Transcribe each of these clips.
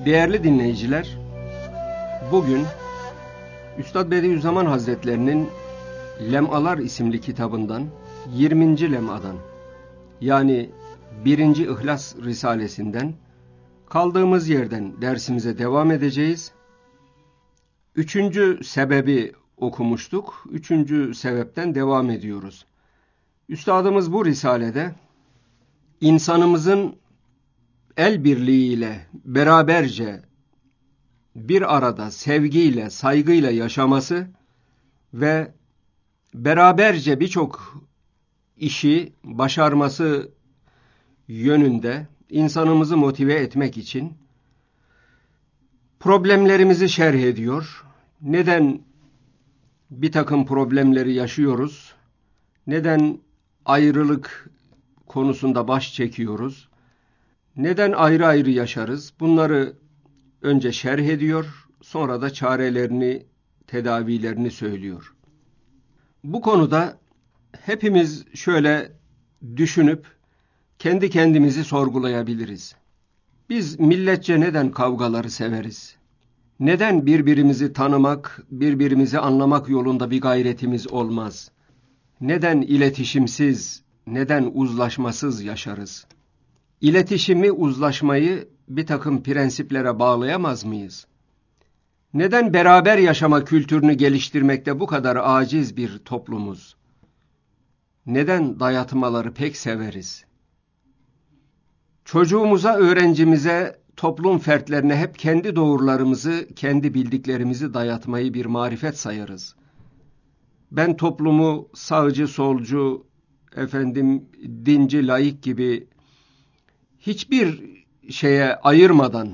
Değerli dinleyiciler, bugün Üstad Bediüzzaman Hazretlerinin Lemalar isimli kitabından 20. lemadan yani 1. İhlas Risalesinden kaldığımız yerden dersimize devam edeceğiz. 3. sebebi okumuştuk. 3. sebepten devam ediyoruz. Üstadımız bu risalede insanımızın el birliğiyle, beraberce bir arada sevgiyle, saygıyla yaşaması ve beraberce birçok işi başarması yönünde insanımızı motive etmek için problemlerimizi şerh ediyor. Neden bir takım problemleri yaşıyoruz? Neden ayrılık konusunda baş çekiyoruz? Neden ayrı ayrı yaşarız? Bunları önce şerh ediyor, sonra da çarelerini, tedavilerini söylüyor. Bu konuda hepimiz şöyle düşünüp kendi kendimizi sorgulayabiliriz. Biz milletçe neden kavgaları severiz? Neden birbirimizi tanımak, birbirimizi anlamak yolunda bir gayretimiz olmaz? Neden iletişimsiz, neden uzlaşmasız yaşarız? İletişimi, uzlaşmayı bir takım prensiplere bağlayamaz mıyız? Neden beraber yaşama kültürünü geliştirmekte bu kadar aciz bir toplumuz? Neden dayatmaları pek severiz? Çocuğumuza, öğrencimize, toplum fertlerine hep kendi doğrularımızı, kendi bildiklerimizi dayatmayı bir marifet sayarız. Ben toplumu sağcı, solcu, dinci, laik gibi hiçbir şeye ayırmadan,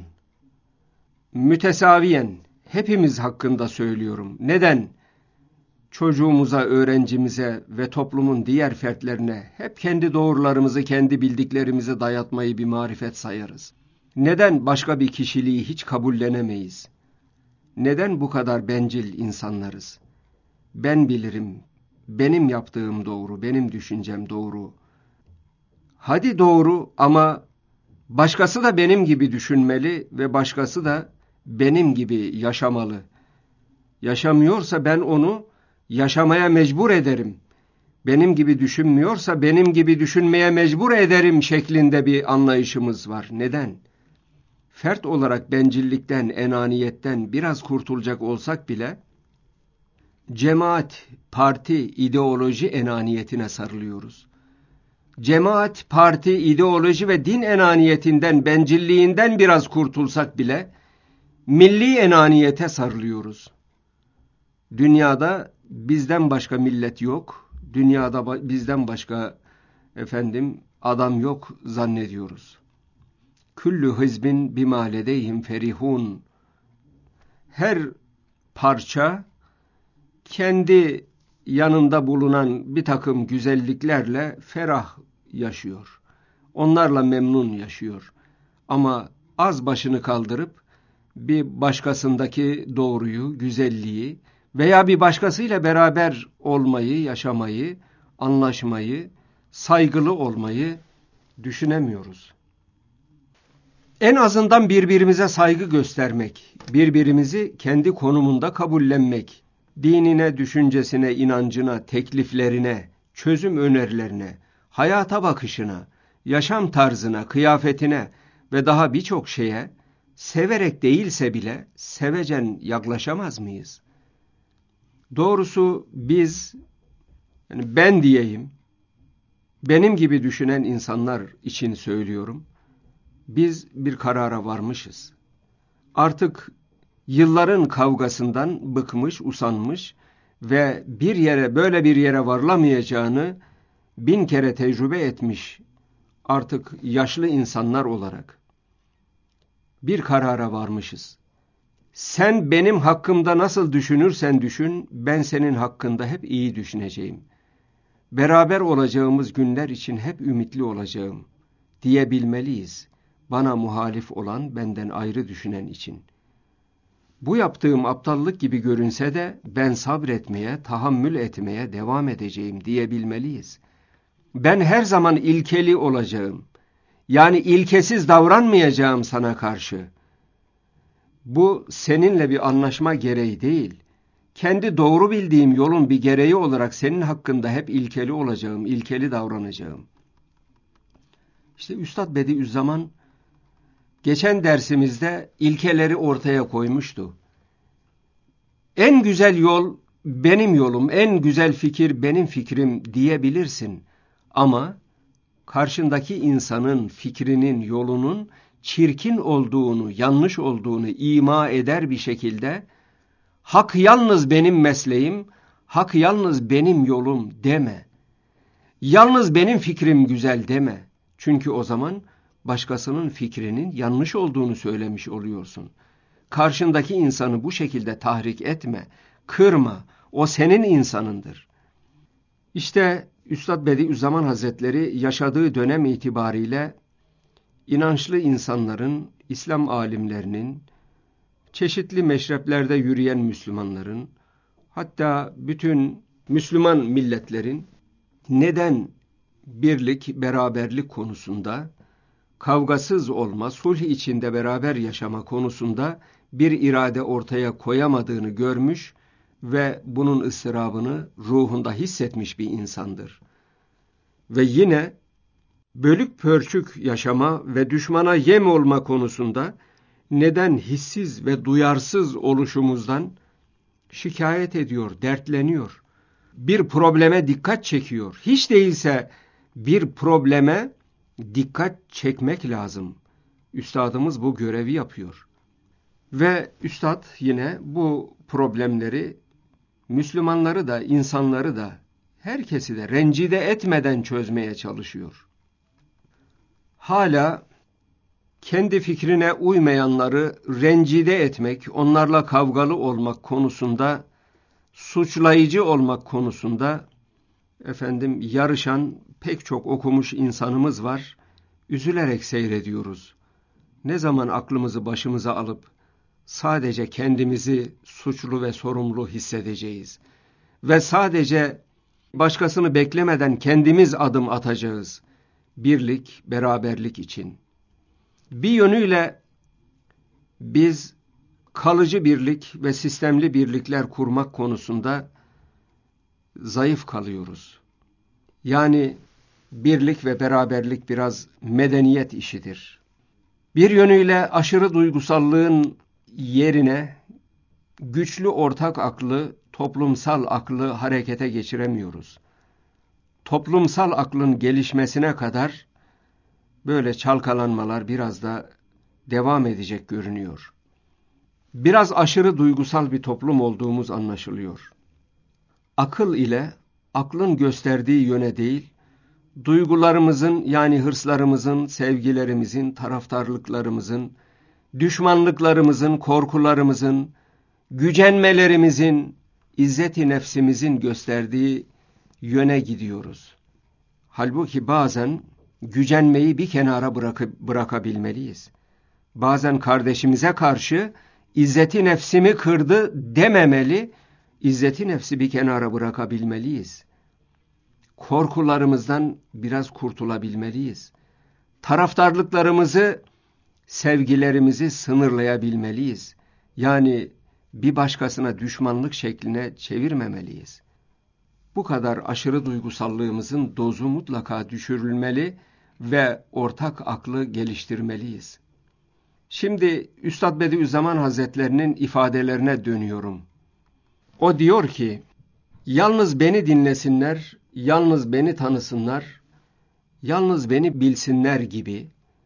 mütesaviyen hepimiz hakkında söylüyorum. Neden çocuğumuza, öğrencimize ve toplumun diğer fertlerine hep kendi doğrularımızı, kendi bildiklerimizi dayatmayı bir marifet sayarız? Neden başka bir kişiliği hiç kabullenemeyiz? Neden bu kadar bencil insanlarız? Ben bilirim, benim yaptığım doğru, benim düşüncem doğru. Hadi doğru ama başkası da benim gibi düşünmeli ve başkası da benim gibi yaşamalı. Yaşamıyorsa ben onu yaşamaya mecbur ederim. Benim gibi düşünmüyorsa benim gibi düşünmeye mecbur ederim şeklinde bir anlayışımız var. Neden? Fert olarak bencillikten, enaniyetten biraz kurtulacak olsak bile cemaat, parti, ideoloji enaniyetine sarılıyoruz. Cemaat, parti, ideoloji ve din enaniyetinden, bencilliğinden biraz kurtulsak bile milli enaniyete sarılıyoruz. Dünyada bizden başka millet yok. Dünyada bizden başka adam yok zannediyoruz. Küllü hizbin bima ledeyhim ferihun. Her parça kendi yanında bulunan bir takım güzelliklerle ferah yaşıyor. Onlarla memnun yaşıyor. Ama az başını kaldırıp bir başkasındaki doğruyu, güzelliği veya bir başkasıyla beraber olmayı, yaşamayı, anlaşmayı, saygılı olmayı düşünemiyoruz. En azından birbirimize saygı göstermek, birbirimizi kendi konumunda kabullenmek, dinine, düşüncesine, inancına, tekliflerine, çözüm önerilerine, hayata bakışına, yaşam tarzına, kıyafetine ve daha birçok şeye severek değilse bile sevecen yaklaşamaz mıyız? Doğrusu biz, ben diyeyim, benim gibi düşünen insanlar için söylüyorum, biz bir karara varmışız. Artık yılların kavgasından bıkmış, usanmış ve böyle bir yere varılamayacağını 1000 kere tecrübe etmiş artık yaşlı insanlar olarak bir karara varmışız. Sen benim hakkımda nasıl düşünürsen düşün, ben senin hakkında hep iyi düşüneceğim. Beraber olacağımız günler için hep ümitli olacağım diyebilmeliyiz. Bana muhalif olan, benden ayrı düşünen için. Bu yaptığım aptallık gibi görünse de ben sabretmeye, tahammül etmeye devam edeceğim diyebilmeliyiz. Ben her zaman ilkeli olacağım. Yani ilkesiz davranmayacağım sana karşı. Bu seninle bir anlaşma gereği değil. Kendi doğru bildiğim yolun bir gereği olarak senin hakkında hep ilkeli olacağım, ilkeli davranacağım. İşte Üstad Bediüzzaman geçen dersimizde ilkeleri ortaya koymuştu. En güzel yol benim yolum, en güzel fikir benim fikrim diyebilirsin. Ama karşındaki insanın fikrinin, yolunun çirkin olduğunu, yanlış olduğunu ima eder bir şekilde hak yalnız benim mesleğim, hak yalnız benim yolum deme. Yalnız benim fikrim güzel deme. Çünkü o zaman başkasının fikrinin yanlış olduğunu söylemiş oluyorsun. Karşındaki insanı bu şekilde tahrik etme, kırma. O senin insanındır. İşte Üstad Bediüzzaman Hazretleri yaşadığı dönem itibariyle inançlı insanların, İslam alimlerinin, çeşitli meşreplerde yürüyen Müslümanların, hatta bütün Müslüman milletlerin neden birlik, beraberlik konusunda, kavgasız olma, sulh içinde beraber yaşama konusunda bir irade ortaya koyamadığını görmüş ve bunun ıstırabını ruhunda hissetmiş bir insandır. Ve yine bölük pörçük yaşama ve düşmana yem olma konusunda neden hissiz ve duyarsız oluşumuzdan şikayet ediyor, dertleniyor. Bir probleme dikkat çekiyor. Hiç değilse bir probleme dikkat çekmek lazım. Üstadımız bu görevi yapıyor. Ve üstad yine bu problemleri Müslümanları da, insanları da, herkesi de rencide etmeden çözmeye çalışıyor. Hala kendi fikrine uymayanları rencide etmek, onlarla kavgalı olmak konusunda, suçlayıcı olmak konusunda yarışan pek çok okumuş insanımız var. Üzülerek seyrediyoruz. Ne zaman aklımızı başımıza alıp sadece kendimizi suçlu ve sorumlu hissedeceğiz ve sadece başkasını beklemeden kendimiz adım atacağız. Birlik, beraberlik için. Bir yönüyle biz kalıcı birlik ve sistemli birlikler kurmak konusunda zayıf kalıyoruz. Yani birlik ve beraberlik biraz medeniyet işidir. Bir yönüyle aşırı duygusallığın yerine güçlü ortak aklı, toplumsal aklı harekete geçiremiyoruz. Toplumsal aklın gelişmesine kadar böyle çalkalanmalar biraz da devam edecek görünüyor. Biraz aşırı duygusal bir toplum olduğumuz anlaşılıyor. Akıl ile, aklın gösterdiği yöne değil, duygularımızın yani hırslarımızın, sevgilerimizin, taraftarlıklarımızın, düşmanlıklarımızın, korkularımızın, gücenmelerimizin, izzet-i nefsimizin gösterdiği yöne gidiyoruz. Halbuki bazen gücenmeyi bir kenara bırakabilmeliyiz. Bazen kardeşimize karşı izzeti nefsimi kırdı dememeli, izzeti nefsi bir kenara bırakabilmeliyiz. Korkularımızdan biraz kurtulabilmeliyiz. Taraftarlıklarımızı, sevgilerimizi sınırlayabilmeliyiz. Yani bir başkasına düşmanlık şekline çevirmemeliyiz. Bu kadar aşırı duygusallığımızın dozu mutlaka düşürülmeli ve ortak aklı geliştirmeliyiz. Şimdi Üstad Bediüzzaman Hazretlerinin ifadelerine dönüyorum. O diyor ki, yalnız beni dinlesinler, yalnız beni tanısınlar, yalnız beni bilsinler gibi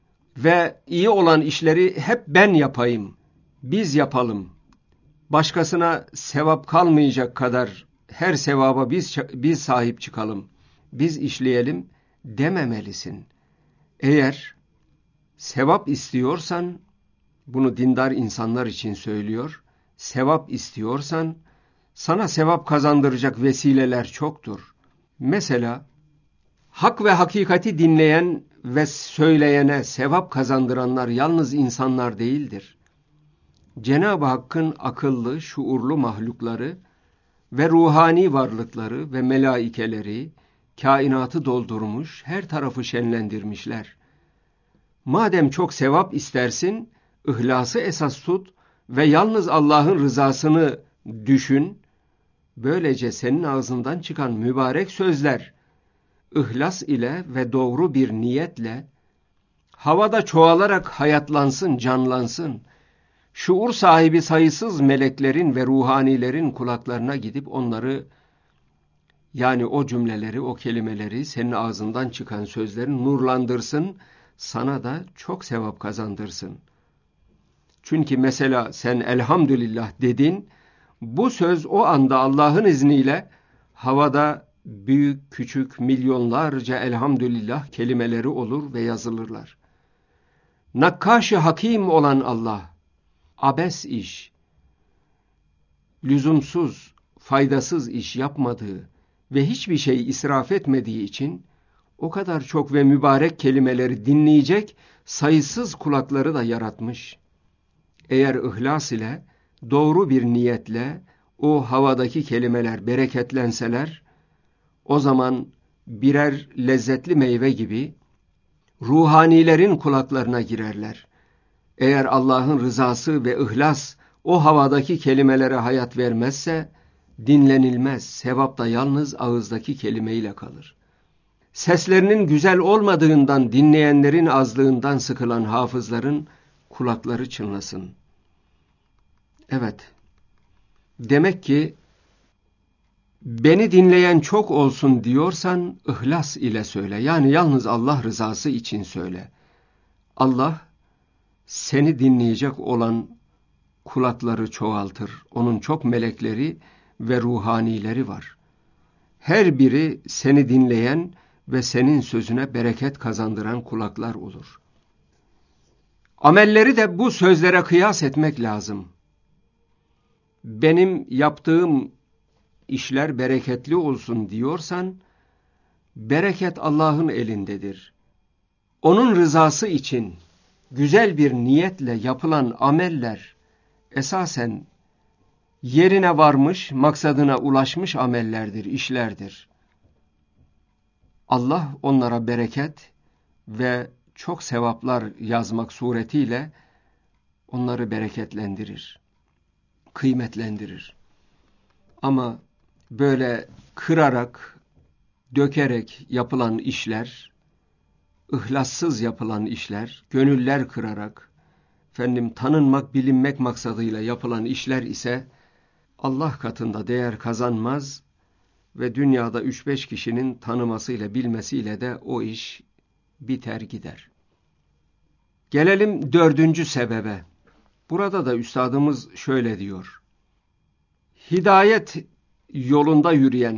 ve iyi olan işleri hep ben yapayım, biz yapalım. Başkasına sevap kalmayacak kadar her sevaba biz sahip çıkalım, biz işleyelim dememelisin. Eğer sevap istiyorsan, bunu dindar insanlar için söylüyor, sevap istiyorsan, sana sevap kazandıracak vesileler çoktur. Mesela, hak ve hakikati dinleyen ve söyleyene sevap kazandıranlar yalnız insanlar değildir. Cenab-ı Hakk'ın akıllı, şuurlu mahlukları ve ruhani varlıkları ve melaikeleri, kainatı doldurmuş, her tarafı şenlendirmişler. Madem çok sevap istersin, ihlası esas tut ve yalnız Allah'ın rızasını düşün. Böylece senin ağzından çıkan mübarek sözler, ihlas ile ve doğru bir niyetle havada çoğalarak hayatlansın, canlansın. Şuur sahibi sayısız meleklerin ve ruhanilerin kulaklarına gidip onları, yani o cümleleri, o kelimeleri, senin ağzından çıkan sözlerin nurlandırsın, sana da çok sevap kazandırsın. Çünkü mesela sen elhamdülillah dedin, bu söz o anda Allah'ın izniyle havada büyük küçük milyonlarca elhamdülillah kelimeleri olur ve yazılırlar. Nakkaş-ı Hakim olan Allah, abes iş, lüzumsuz, faydasız iş yapmadığı ve hiçbir şey israf etmediği için o kadar çok ve mübarek kelimeleri dinleyecek sayısız kulakları da yaratmış. Eğer ihlas ile, doğru bir niyetle o havadaki kelimeler bereketlenseler, o zaman birer lezzetli meyve gibi ruhanilerin kulaklarına girerler. Eğer Allah'ın rızası ve ihlas o havadaki kelimelere hayat vermezse, dinlenilmez, sevap da yalnız ağızdaki kelimeyle kalır. Seslerinin güzel olmadığından, dinleyenlerin azlığından sıkılan hafızların kulakları çınlasın. Evet, demek ki beni dinleyen çok olsun diyorsan ihlas ile söyle. Yani yalnız Allah rızası için söyle. Allah seni dinleyecek olan kulakları çoğaltır. Onun çok melekleri ve ruhanileri var. Her biri seni dinleyen ve senin sözüne bereket kazandıran kulaklar olur. Amelleri de bu sözlere kıyas etmek lazım. Benim yaptığım işler bereketli olsun diyorsan, bereket Allah'ın elindedir. Onun rızası için güzel bir niyetle yapılan ameller esasen yerine varmış, maksadına ulaşmış amellerdir, işlerdir. Allah onlara bereket ve çok sevaplar yazmak suretiyle onları bereketlendirir, kıymetlendirir. Ama böyle kırarak, dökerek yapılan işler, ihlassız yapılan işler, gönüller kırarak, tanınmak, bilinmek maksadıyla yapılan işler ise Allah katında değer kazanmaz ve dünyada 3-5 kişinin tanımasıyla, bilmesiyle de o iş biter gider. Gelelim 4. sebebe. Burada da üstadımız şöyle diyor. Hidayet yolunda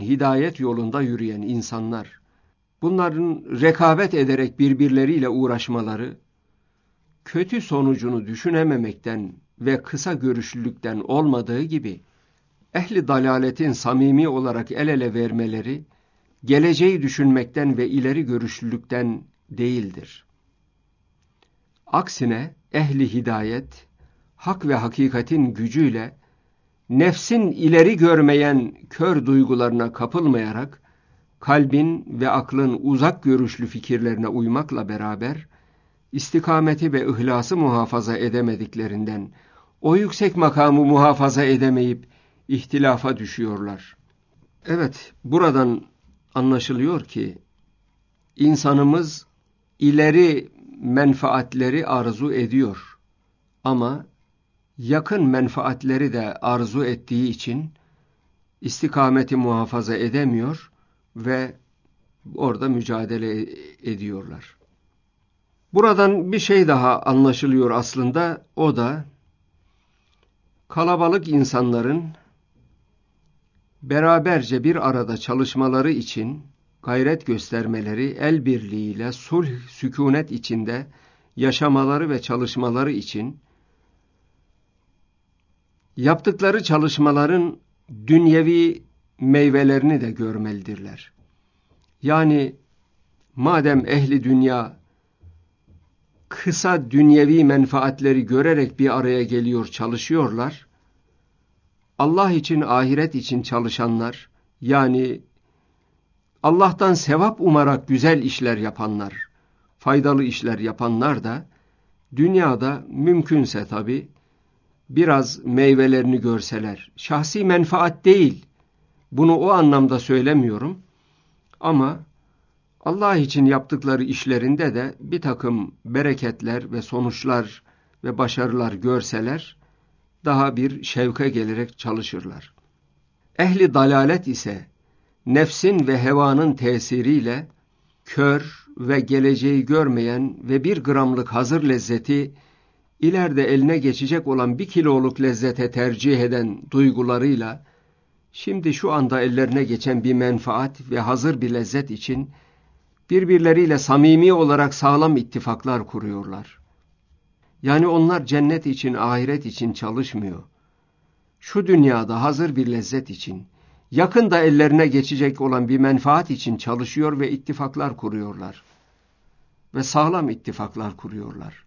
yürüyen insanlar, bunların rekabet ederek birbirleriyle uğraşmaları, kötü sonucunu düşünememekten ve kısa görüşlülükten olmadığı gibi, ehli dalaletin samimi olarak el ele vermeleri, geleceği düşünmekten ve ileri görüşlülükten değildir. Aksine ehli hidayet, hak ve hakikatin gücüyle, nefsin ileri görmeyen kör duygularına kapılmayarak, kalbin ve aklın uzak görüşlü fikirlerine uymakla beraber, istikameti ve ihlası muhafaza edemediklerinden, o yüksek makamı muhafaza edemeyip ihtilafa düşüyorlar. Evet, buradan anlaşılıyor ki, insanımız ileri menfaatleri arzu ediyor. Ama yakın menfaatleri de arzu ettiği için istikameti muhafaza edemiyor ve orada mücadele ediyorlar. Buradan bir şey daha anlaşılıyor aslında, o da kalabalık insanların beraberce bir arada çalışmaları için gayret göstermeleri, el birliğiyle sulh, sükûnet içinde yaşamaları ve çalışmaları için yaptıkları çalışmaların dünyevi meyvelerini de görmelidirler. Yani madem ehli dünya kısa dünyevi menfaatleri görerek bir araya geliyor, çalışıyorlar, Allah için, ahiret için çalışanlar, yani Allah'tan sevap umarak güzel işler yapanlar, faydalı işler yapanlar da dünyada mümkünse tabii biraz meyvelerini görseler, şahsi menfaat değil, bunu o anlamda söylemiyorum, ama Allah için yaptıkları işlerinde de bir takım bereketler ve sonuçlar ve başarılar görseler, daha bir şevke gelerek çalışırlar. Ehli dalalet ise nefsin ve hevanın tesiriyle kör ve geleceği görmeyen ve 1 gramlık hazır lezzeti ileride eline geçecek olan 1 kiloluk lezzete tercih eden duygularıyla şimdi şu anda ellerine geçen bir menfaat ve hazır bir lezzet için birbirleriyle samimi olarak sağlam ittifaklar kuruyorlar. Yani onlar cennet için, ahiret için çalışmıyor. Şu dünyada hazır bir lezzet için, yakında ellerine geçecek olan bir menfaat için çalışıyor ve ittifaklar kuruyorlar. Ve sağlam ittifaklar kuruyorlar.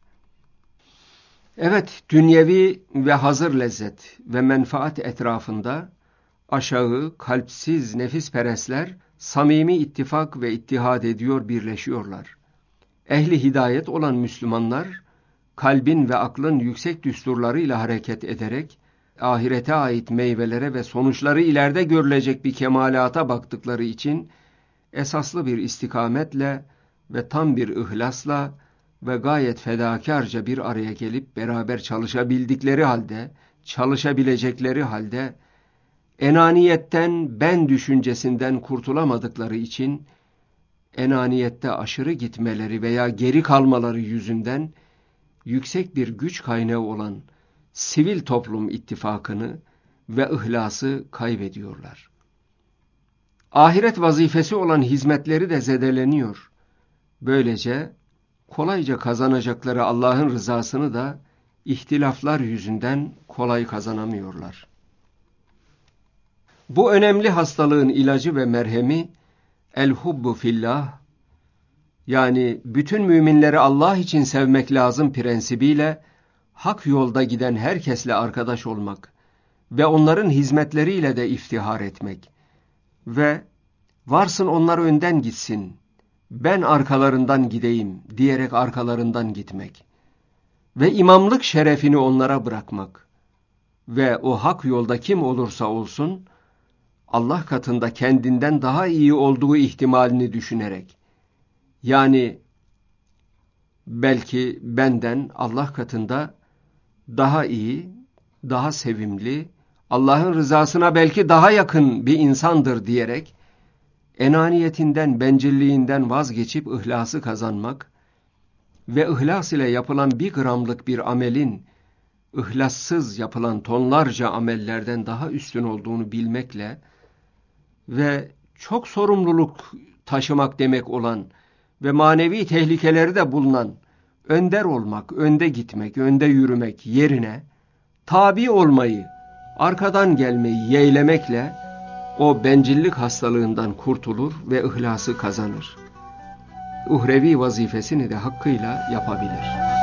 Evet, dünyevi ve hazır lezzet ve menfaat etrafında aşağı, kalpsiz nefisperestler samimi ittifak ve ittihad ediyor, birleşiyorlar. Ehli hidayet olan Müslümanlar, kalbin ve aklın yüksek düsturlarıyla hareket ederek, ahirete ait meyvelere ve sonuçları ileride görülecek bir kemalata baktıkları için, esaslı bir istikametle ve tam bir ihlasla ve gayet fedakarca bir araya gelip beraber çalışabildikleri halde, çalışabilecekleri halde, enaniyetten, ben düşüncesinden kurtulamadıkları için, enaniyette aşırı gitmeleri veya geri kalmaları yüzünden, yüksek bir güç kaynağı olan sivil toplum ittifakını ve ihlası kaybediyorlar. Ahiret vazifesi olan hizmetleri de zedeleniyor. Böylece kolayca kazanacakları Allah'ın rızasını da ihtilaflar yüzünden kolay kazanamıyorlar. Bu önemli hastalığın ilacı ve merhemi el-hubbu fillah, yani bütün müminleri Allah için sevmek lazım prensibiyle hak yolda giden herkesle arkadaş olmak ve onların hizmetleriyle de iftihar etmek ve varsın onlar önden gitsin, ben arkalarından gideyim diyerek arkalarından gitmek ve imamlık şerefini onlara bırakmak ve o hak yolda kim olursa olsun Allah katında kendinden daha iyi olduğu ihtimalini düşünerek, yani belki benden Allah katında daha iyi, daha sevimli, Allah'ın rızasına belki daha yakın bir insandır diyerek, enaniyetinden, bencilliğinden vazgeçip ihlası kazanmak ve ihlas ile yapılan 1 gramlık bir amelin, ihlassız yapılan tonlarca amellerden daha üstün olduğunu bilmekle ve çok sorumluluk taşımak demek olan ve manevi tehlikeleri de bulunan önder olmak, önde gitmek, önde yürümek yerine tabi olmayı, arkadan gelmeyi yeğlemekle o bencillik hastalığından kurtulur ve ihlası kazanır. Uhrevi vazifesini de hakkıyla yapabilir.